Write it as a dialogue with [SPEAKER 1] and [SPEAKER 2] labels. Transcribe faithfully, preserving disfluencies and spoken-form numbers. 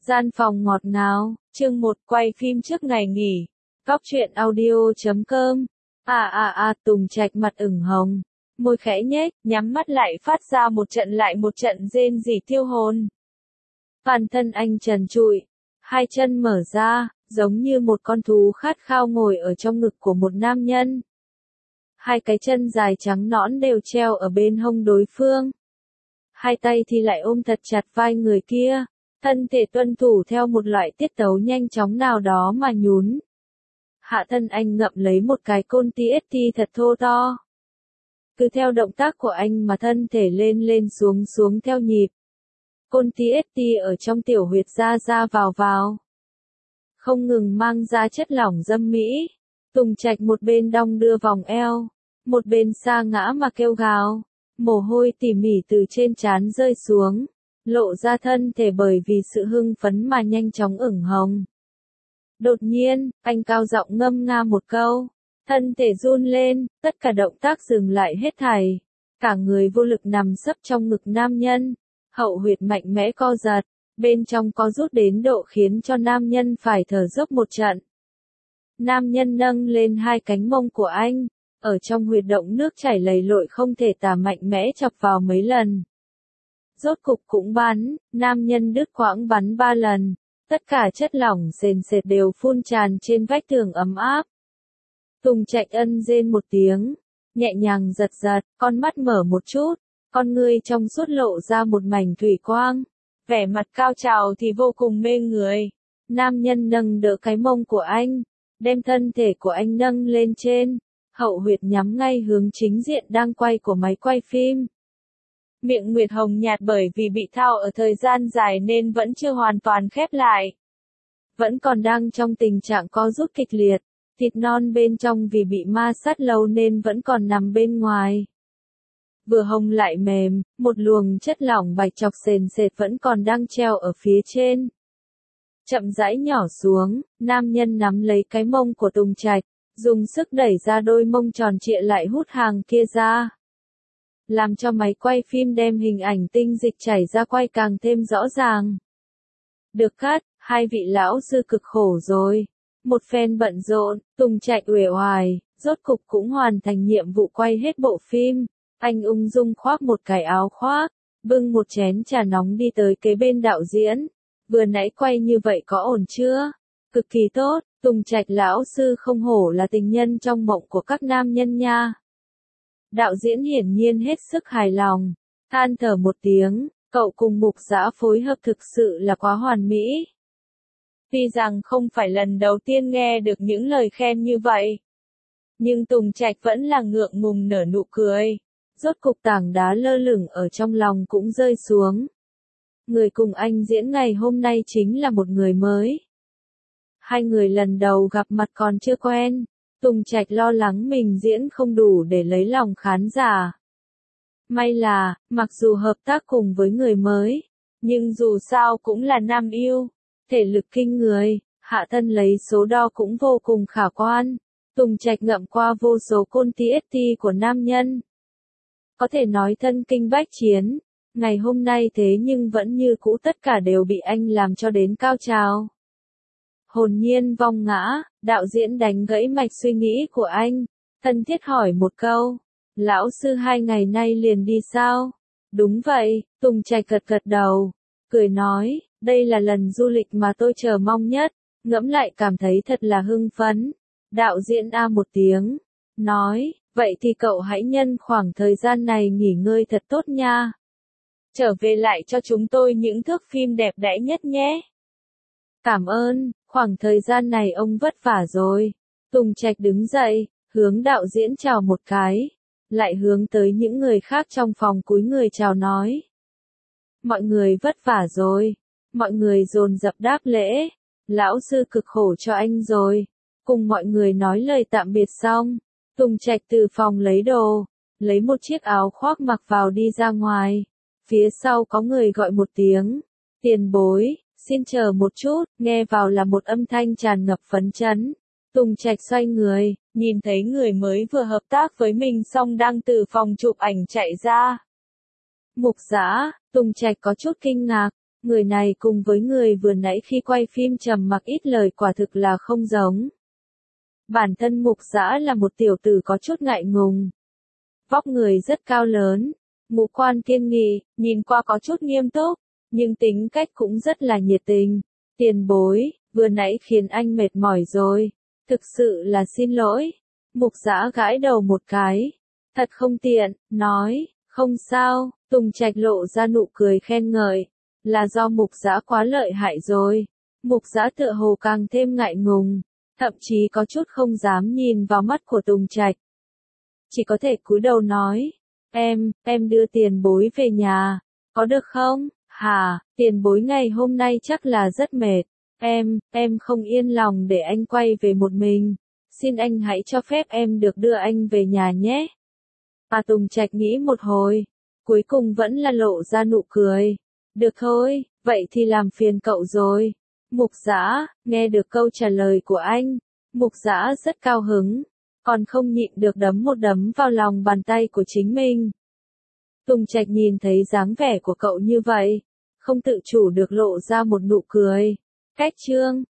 [SPEAKER 1] Gian phòng ngọt ngào, chương một quay phim trước ngày nghỉ. Góc truyện audio chấm com. À à à, Tùng Trạch mặt ửng hồng, môi khẽ nhếch, nhắm mắt lại phát ra một trận lại một trận rên rỉ tiêu hồn. Toàn thân anh trần trụi, hai chân mở ra, giống như một con thú khát khao ngồi ở trong ngực của một nam nhân. Hai cái chân dài trắng nõn đều treo ở bên hông đối phương. Hai tay thì lại ôm thật chặt vai người kia, thân thể tuân thủ theo một loại tiết tấu nhanh chóng nào đó mà nhún. Hạ thân anh ngậm lấy một cái côn tê ét tê thật thô to. Cứ theo động tác của anh mà thân thể lên lên xuống xuống theo nhịp. Côn tê ét tê ở trong tiểu huyệt ra ra vào vào. Không ngừng mang ra chất lỏng dâm mỹ. Tùng Trạch một bên đong đưa vòng eo, một bên sa ngã mà kêu gào. Mồ hôi tỉ mỉ từ trên trán rơi xuống, lộ ra thân thể bởi vì sự hưng phấn mà nhanh chóng ửng hồng. Đột nhiên, anh cao giọng ngâm nga một câu, thân thể run lên, tất cả động tác dừng lại hết thảy. Cả người vô lực nằm sấp trong ngực nam nhân, hậu huyệt mạnh mẽ co giật, bên trong có rút đến độ khiến cho nam nhân phải thở dốc một trận. Nam nhân nâng lên hai cánh mông của anh, ở trong huyệt động nước chảy lầy lội không thể tả mạnh mẽ chọc vào mấy lần. Rốt cục cũng bắn, nam nhân đứt quãng bắn ba lần, tất cả chất lỏng sền sệt đều phun tràn trên vách tường ấm áp. Tùng Trạch ân rên một tiếng, nhẹ nhàng giật giật, con mắt mở một chút, con ngươi trong suốt lộ ra một mảnh thủy quang, vẻ mặt cao trào thì vô cùng mê người. Nam nhân nâng đỡ cái mông của anh, đem thân thể của anh nâng lên trên, hậu huyệt nhắm ngay hướng chính diện đang quay của máy quay phim. Miệng Nguyệt hồng nhạt bởi vì bị thao ở thời gian dài nên vẫn chưa hoàn toàn khép lại. Vẫn còn đang trong tình trạng co rút kịch liệt, thịt non bên trong vì bị ma sát lâu nên vẫn còn nằm bên ngoài. Vừa hồng lại mềm, một luồng chất lỏng bạch chọc sền sệt vẫn còn đang treo ở phía trên. Chậm rãi nhỏ xuống, nam nhân nắm lấy cái mông của Tùng Trạch, dùng sức đẩy ra đôi mông tròn trịa lại hút hàng kia ra. Làm cho máy quay phim đem hình ảnh tinh dịch chảy ra quay càng thêm rõ ràng. Được cắt, hai vị lão sư cực khổ rồi. Một phen bận rộn, Tùng Trạch uể oải, rốt cục cũng hoàn thành nhiệm vụ quay hết bộ phim. Anh ung dung khoác một cái áo khoác, bưng một chén trà nóng đi tới kế bên đạo diễn. Vừa nãy quay như vậy có ổn chưa? Cực kỳ tốt, Tùng Trạch lão sư không hổ là tình nhân trong mộng của các nam nhân nha. Đạo diễn hiển nhiên hết sức hài lòng, than thở một tiếng, cậu cùng Mục Dã phối hợp thực sự là quá hoàn mỹ. Tuy rằng không phải lần đầu tiên nghe được những lời khen như vậy, nhưng Tùng Trạch vẫn là ngượng ngùng nở nụ cười. Rốt cục tảng đá lơ lửng ở trong lòng cũng rơi xuống. Người cùng anh diễn ngày hôm nay chính là một người mới. Hai người lần đầu gặp mặt còn chưa quen, Tùng Trạch lo lắng mình diễn không đủ để lấy lòng khán giả. May là, mặc dù hợp tác cùng với người mới, nhưng dù sao cũng là nam yêu, thể lực kinh người, hạ thân lấy số đo cũng vô cùng khả quan. Tùng Trạch ngậm qua vô số côn tê ét tê của nam nhân. Có thể nói thân kinh bách chiến, ngày hôm nay thế nhưng vẫn như cũ tất cả đều bị anh làm cho đến cao trào. Hồn nhiên vong ngã, đạo diễn đánh gãy mạch suy nghĩ của anh, thân thiết hỏi một câu, lão sư hai ngày nay liền đi sao? Đúng vậy, Tùng Trạch gật gật đầu, cười nói, đây là lần du lịch mà tôi chờ mong nhất, ngẫm lại cảm thấy thật là hưng phấn. Đạo diễn a một tiếng, nói, vậy thì cậu hãy nhân khoảng thời gian này nghỉ ngơi thật tốt nha. Trở về lại cho chúng tôi những thước phim đẹp đẽ nhất nhé. Cảm ơn, khoảng thời gian này ông vất vả rồi. Tùng Trạch đứng dậy, hướng đạo diễn chào một cái, lại hướng tới những người khác trong phòng cúi người chào nói. Mọi người vất vả rồi. Mọi người dồn dập đáp lễ. Lão sư cực khổ cho anh rồi. Cùng mọi người nói lời tạm biệt xong, Tùng Trạch từ phòng lấy đồ, lấy một chiếc áo khoác mặc vào đi ra ngoài. Phía sau có người gọi một tiếng, tiền bối, xin chờ một chút, nghe vào là một âm thanh tràn ngập phấn chấn. Tùng Trạch xoay người, nhìn thấy người mới vừa hợp tác với mình xong đang từ phòng chụp ảnh chạy ra. Mục Dã, Tùng Trạch có chút kinh ngạc, Người này cùng với người vừa nãy khi quay phim trầm mặc ít lời quả thực là không giống. Bản thân Mục Dã là một tiểu tử có chút ngại ngùng. Vóc người rất cao lớn, ngũ quan kiên nghị, nhìn qua có chút nghiêm túc, nhưng tính cách cũng rất là nhiệt tình. Tiền bối, vừa nãy khiến anh mệt mỏi rồi. Thực sự là xin lỗi. Mục Dã gãi đầu một cái. Thật không tiện, nói, không sao, Tùng Trạch lộ ra nụ cười khen ngợi. Là do Mục Dã quá lợi hại rồi. Mục Dã tựa hồ càng thêm ngại ngùng, thậm chí có chút không dám nhìn vào mắt của Tùng Trạch. Chỉ có thể cúi đầu nói, em, em đưa tiền bối về nhà, có được không? Hả, tiền bối ngày hôm nay chắc là rất mệt. Em, em không yên lòng để anh quay về một mình. Xin anh hãy cho phép em được đưa anh về nhà nhé. À Tùng Trạch nghĩ một hồi, cuối cùng vẫn là lộ ra nụ cười. Được thôi, vậy thì làm phiền cậu rồi. Mục Dã, nghe được câu trả lời của anh, Mục Dã rất cao hứng, còn không nhịn được đấm một đấm vào lòng bàn tay của chính mình. Tùng Trạch nhìn thấy dáng vẻ của cậu như vậy, không tự chủ được lộ ra một nụ cười. Cách chương